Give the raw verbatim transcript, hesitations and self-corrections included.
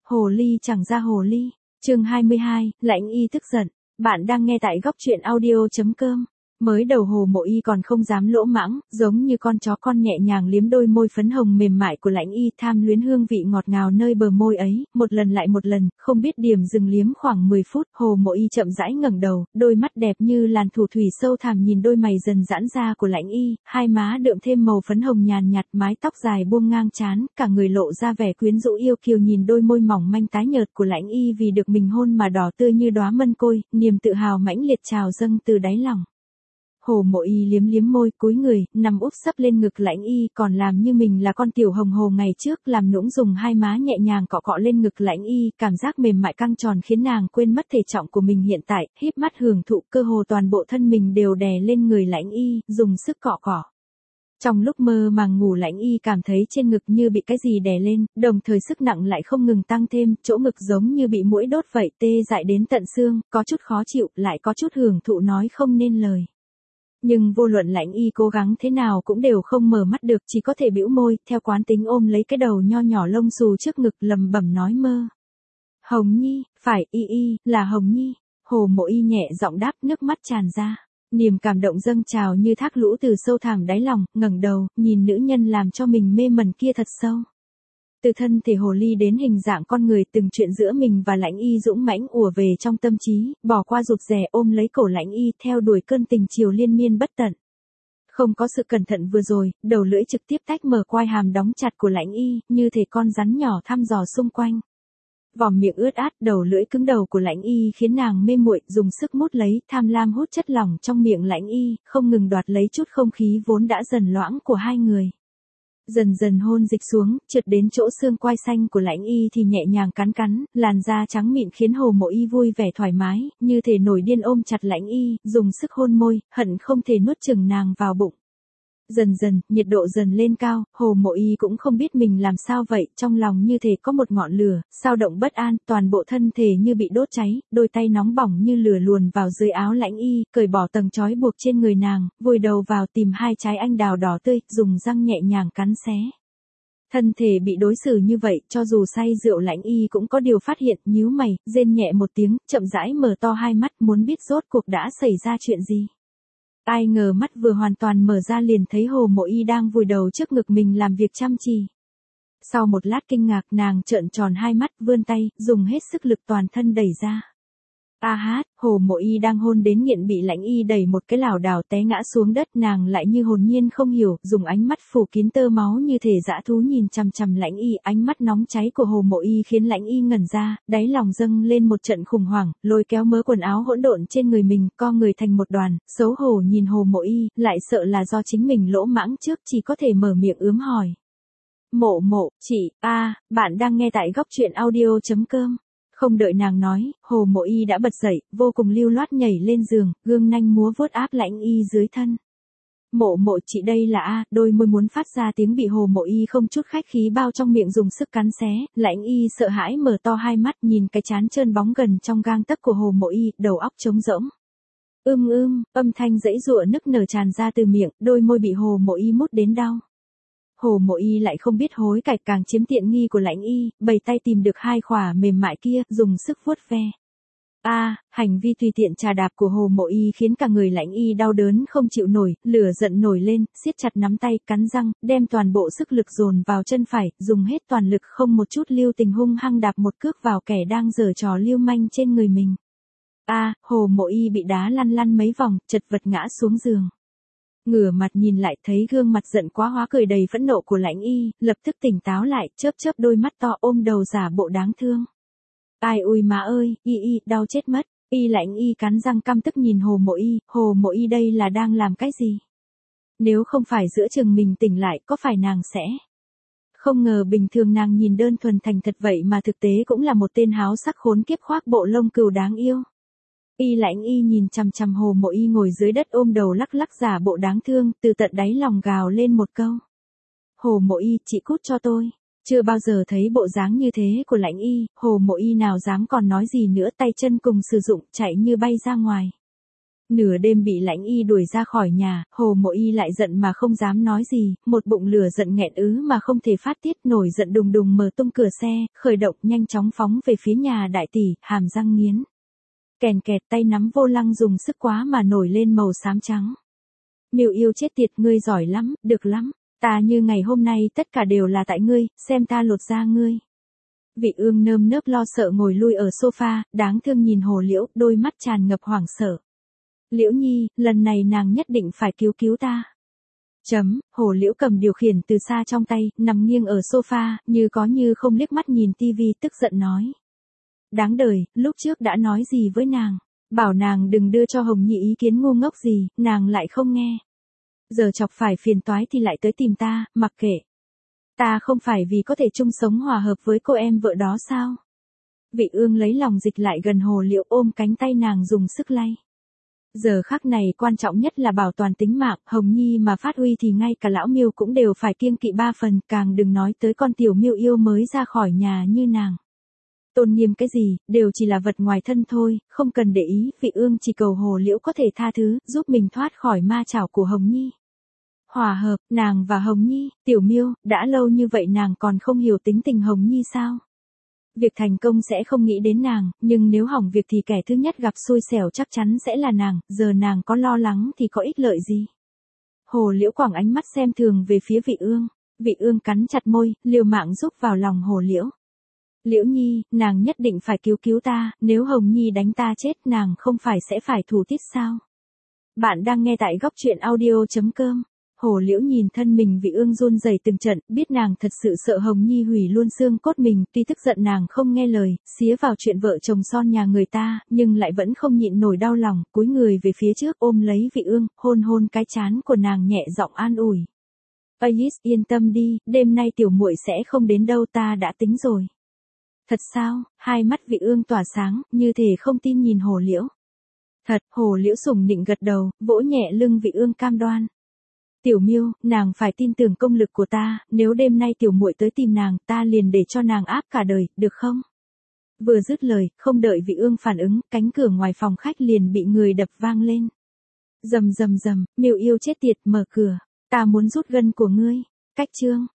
Hồ ly chẳng ra hồ ly. Chương hai mươi hai, Lãnh Y tức giận. Bạn đang nghe tại góc truyện audio chấm com. Mới đầu Hồ Mộ Y còn không dám lỗ mãng, giống như con chó con nhẹ nhàng liếm đôi môi phấn hồng mềm mại của Lãnh Y, tham luyến hương vị ngọt ngào nơi bờ môi ấy, một lần lại một lần, không biết điểm dừng liếm khoảng mười phút, Hồ Mộ Y chậm rãi ngẩng đầu, đôi mắt đẹp như làn thủ thủy sâu thẳm nhìn đôi mày dần giãn ra của Lãnh Y, hai má đượm thêm màu phấn hồng nhàn nhạt, mái tóc dài buông ngang trán, cả người lộ ra vẻ quyến rũ yêu kiều nhìn đôi môi mỏng manh tái nhợt của Lãnh Y vì được mình hôn mà đỏ tươi như đóa mân côi, niềm tự hào mãnh liệt trào dâng từ đáy lòng. Hồ Mộ Y liếm liếm môi, cúi người, nằm úp sấp lên ngực Lãnh Y, còn làm như mình là con tiểu hồng hồ ngày trước, làm nũng dùng hai má nhẹ nhàng cọ cọ lên ngực Lãnh Y, cảm giác mềm mại căng tròn khiến nàng quên mất thể trọng của mình hiện tại, híp mắt hưởng thụ, cơ hồ toàn bộ thân mình đều đè lên người Lãnh Y, dùng sức cọ cọ. Trong lúc mơ màng ngủ Lãnh Y cảm thấy trên ngực như bị cái gì đè lên, đồng thời sức nặng lại không ngừng tăng thêm, chỗ ngực giống như bị muỗi đốt vậy, tê dại đến tận xương, có chút khó chịu, lại có chút hưởng thụ nói không nên lời. Nhưng vô luận Lãnh Y cố gắng thế nào cũng đều không mở mắt được, chỉ có thể bĩu môi, theo quán tính ôm lấy cái đầu nho nhỏ lông xù trước ngực lầm bẩm nói mơ. Hồng Nhi, phải, Y Y, là Hồng Nhi. Hồ Mộ Y nhẹ giọng đáp, nước mắt tràn ra. Niềm cảm động dâng trào như thác lũ từ sâu thẳm đáy lòng, ngẩng đầu, nhìn nữ nhân làm cho mình mê mẩn kia thật sâu. Từ thân thể hồ ly đến hình dạng con người, từng chuyện giữa mình và Lãnh Y dũng mãnh ùa về trong tâm trí, bỏ qua rụt rè ôm lấy cổ Lãnh Y theo đuổi cơn tình chiều liên miên bất tận. Không có sự cẩn thận vừa rồi, đầu lưỡi trực tiếp tách mở quai hàm đóng chặt của Lãnh Y, như thể con rắn nhỏ thăm dò xung quanh. Vòm miệng ướt át, đầu lưỡi cứng đầu của Lãnh Y khiến nàng mê muội, dùng sức mút lấy, tham lam hút chất lỏng trong miệng Lãnh Y, không ngừng đoạt lấy chút không khí vốn đã dần loãng của hai người. Dần dần hôn dịch xuống, trượt đến chỗ xương quai xanh của Lãnh Y thì nhẹ nhàng cắn cắn, làn da trắng mịn khiến Hồ Mộ Y vui vẻ thoải mái, như thể nổi điên ôm chặt Lãnh Y, dùng sức hôn môi, hận không thể nuốt chửng nàng vào bụng. Dần dần, nhiệt độ dần lên cao, Hồ Mộ Y cũng không biết mình làm sao vậy, trong lòng như thể có một ngọn lửa, sao động bất an, toàn bộ thân thể như bị đốt cháy, đôi tay nóng bỏng như lửa luồn vào dưới áo Lãnh Y, cởi bỏ tầng trói buộc trên người nàng, vùi đầu vào tìm hai trái anh đào đỏ tươi, dùng răng nhẹ nhàng cắn xé. Thân thể bị đối xử như vậy, cho dù say rượu Lãnh Y cũng có điều phát hiện, nhíu mày, rên nhẹ một tiếng, chậm rãi mở to hai mắt, muốn biết rốt cuộc đã xảy ra chuyện gì. Ai ngờ mắt vừa hoàn toàn mở ra liền thấy Hồ Mộ Y đang vùi đầu trước ngực mình làm việc chăm chỉ. Sau một lát kinh ngạc, nàng trợn tròn hai mắt, vươn tay, dùng hết sức lực toàn thân đẩy ra. A hát, Hồ Mộ Y đang hôn đến nghiện bị Lãnh Y đẩy một cái lảo đảo té ngã xuống đất, nàng lại như hồn nhiên không hiểu, dùng ánh mắt phủ kín tơ máu như thể dã thú nhìn chằm chằm Lãnh Y, ánh mắt nóng cháy của Hồ Mộ Y khiến Lãnh Y ngẩn ra, đáy lòng dâng lên một trận khủng hoảng, lôi kéo mớ quần áo hỗn độn trên người mình, co người thành một đoàn, xấu hổ nhìn Hồ Mộ Y, lại sợ là do chính mình lỗ mãng trước, chỉ có thể mở miệng ướm hỏi. Mộ Mộ, chị, a, bạn đang nghe tại góc truyện audio chấm com. Không đợi nàng nói, Hồ Mộ Y đã bật dậy, vô cùng lưu loát nhảy lên giường, gương nanh múa vuốt áp Lãnh Y dưới thân. Mộ Mộ, chị đây là a, đôi môi muốn phát ra tiếng bị Hồ Mộ Y không chút khách khí bao trong miệng dùng sức cắn xé, Lãnh Y sợ hãi mở to hai mắt nhìn cái trán trơn bóng gần trong gang tấc của Hồ Mộ Y, đầu óc trống rỗng. Ưm ưm, âm thanh dãy giụa nức nở tràn ra từ miệng, đôi môi bị Hồ Mộ Y mút đến đau. Hồ Mộ Y lại không biết hối cải, càng chiếm tiện nghi của Lãnh Y, bày tay tìm được hai khỏa mềm mại kia, dùng sức vuốt ve. A, à, hành vi tùy tiện trà đạp của Hồ Mộ Y khiến cả người Lãnh Y đau đớn không chịu nổi, lửa giận nổi lên, siết chặt nắm tay, cắn răng, đem toàn bộ sức lực dồn vào chân phải, dùng hết toàn lực không một chút lưu tình hung hăng đạp một cước vào kẻ đang giở trò lưu manh trên người mình. A, à, Hồ Mộ Y bị đá lăn lăn mấy vòng, chật vật ngã xuống giường. Ngửa mặt nhìn lại thấy gương mặt giận quá hóa cười đầy phẫn nộ của Lãnh Y, lập tức tỉnh táo lại, chớp chớp đôi mắt to ôm đầu giả bộ đáng thương. Ai ui má ơi, Y Y, đau chết mất. Y Lãnh Y cắn răng căm tức nhìn Hồ Mộ Y, Hồ Mộ Y đây là đang làm cái gì? Nếu không phải giữa chừng mình tỉnh lại, có phải nàng sẽ... Không ngờ bình thường nàng nhìn đơn thuần thành thật vậy mà thực tế cũng là một tên háo sắc khốn kiếp khoác bộ lông cừu đáng yêu. Y Lãnh Y nhìn chằm chằm Hồ Mộ Y ngồi dưới đất ôm đầu lắc lắc giả bộ đáng thương, từ tận đáy lòng gào lên một câu. Hồ Mộ Y, chị cút cho tôi. Chưa bao giờ thấy bộ dáng như thế của Lãnh Y, Hồ Mộ Y nào dám còn nói gì nữa, tay chân cùng sử dụng, chạy như bay ra ngoài. Nửa đêm bị Lãnh Y đuổi ra khỏi nhà, Hồ Mộ Y lại giận mà không dám nói gì, một bụng lửa giận nghẹn ứ mà không thể phát tiết, nổi giận đùng đùng mở tung cửa xe, khởi động nhanh chóng phóng về phía nhà đại tỷ, hàm răng nghiến. Kèn kẹt, tay nắm vô lăng dùng sức quá mà nổi lên màu xám trắng. Miêu yêu chết tiệt, ngươi giỏi lắm, được lắm, ta như ngày hôm nay tất cả đều là tại ngươi, xem ta lột da ngươi. Vị Ương nơm nớp lo sợ ngồi lui ở sofa, đáng thương nhìn Hồ Liễu, đôi mắt tràn ngập hoảng sợ. Liễu Nhi, lần này nàng nhất định phải cứu cứu ta. Chấm, Hồ Liễu cầm điều khiển từ xa trong tay, nằm nghiêng ở sofa, như có như không liếc mắt nhìn tivi, tức giận nói. Đáng đời, lúc trước đã nói gì với nàng, bảo nàng đừng đưa cho Hồng Nhi ý kiến ngu ngốc gì, nàng lại không nghe. Giờ chọc phải phiền toái thì lại tới tìm ta, mặc kệ. Ta không phải vì có thể chung sống hòa hợp với cô em vợ đó sao? Vị Ương lấy lòng dịch lại gần Hồ Liễu, ôm cánh tay nàng dùng sức lay. Giờ khắc này quan trọng nhất là bảo toàn tính mạng, Hồng Nhi mà phát uy thì ngay cả lão Miêu cũng đều phải kiêng kỵ ba phần, càng đừng nói tới con tiểu Miêu yêu mới ra khỏi nhà như nàng. Tôn nghiêm cái gì, đều chỉ là vật ngoài thân thôi, không cần để ý, Vị Ương chỉ cầu Hồ Liễu có thể tha thứ, giúp mình thoát khỏi ma chảo của Hồng Nhi. Hòa hợp, nàng và Hồng Nhi, tiểu Miêu, đã lâu như vậy nàng còn không hiểu tính tình Hồng Nhi sao? Việc thành công sẽ không nghĩ đến nàng, nhưng nếu hỏng việc thì kẻ thứ nhất gặp xui xẻo chắc chắn sẽ là nàng, giờ nàng có lo lắng thì có ích lợi gì? Hồ Liễu quẳng ánh mắt xem thường về phía Vị Ương, Vị Ương cắn chặt môi, liều mạng giúp vào lòng Hồ Liễu. Liễu Nhi, nàng nhất định phải cứu cứu ta, nếu Hồng Nhi đánh ta chết nàng không phải sẽ phải thủ tiết sao? Bạn đang nghe tại góc truyện audio chấm com. Hồ Liễu nhìn thân mình Vị Ương run rẩy từng trận, biết nàng thật sự sợ Hồng Nhi hủy luôn xương cốt mình, tuy tức giận nàng không nghe lời, xía vào chuyện vợ chồng son nhà người ta, nhưng lại vẫn không nhịn nổi đau lòng, cúi người về phía trước ôm lấy Vị Ương, hôn hôn cái trán của nàng nhẹ giọng an ủi. Ais, yên tâm đi, đêm nay tiểu muội sẽ không đến đâu, ta đã tính rồi. Thật sao? Hai mắt Vị Ương tỏa sáng, như thể không tin nhìn Hồ Liễu. Thật, Hồ Liễu sủng nịnh gật đầu, vỗ nhẹ lưng Vị Ương cam đoan. Tiểu Miêu, nàng phải tin tưởng công lực của ta, nếu đêm nay tiểu muội tới tìm nàng, ta liền để cho nàng áp cả đời, được không? Vừa dứt lời, không đợi Vị Ương phản ứng, cánh cửa ngoài phòng khách liền bị người đập vang lên. Rầm rầm rầm, Miêu yêu chết tiệt, mở cửa, ta muốn rút gân của ngươi. Cách chương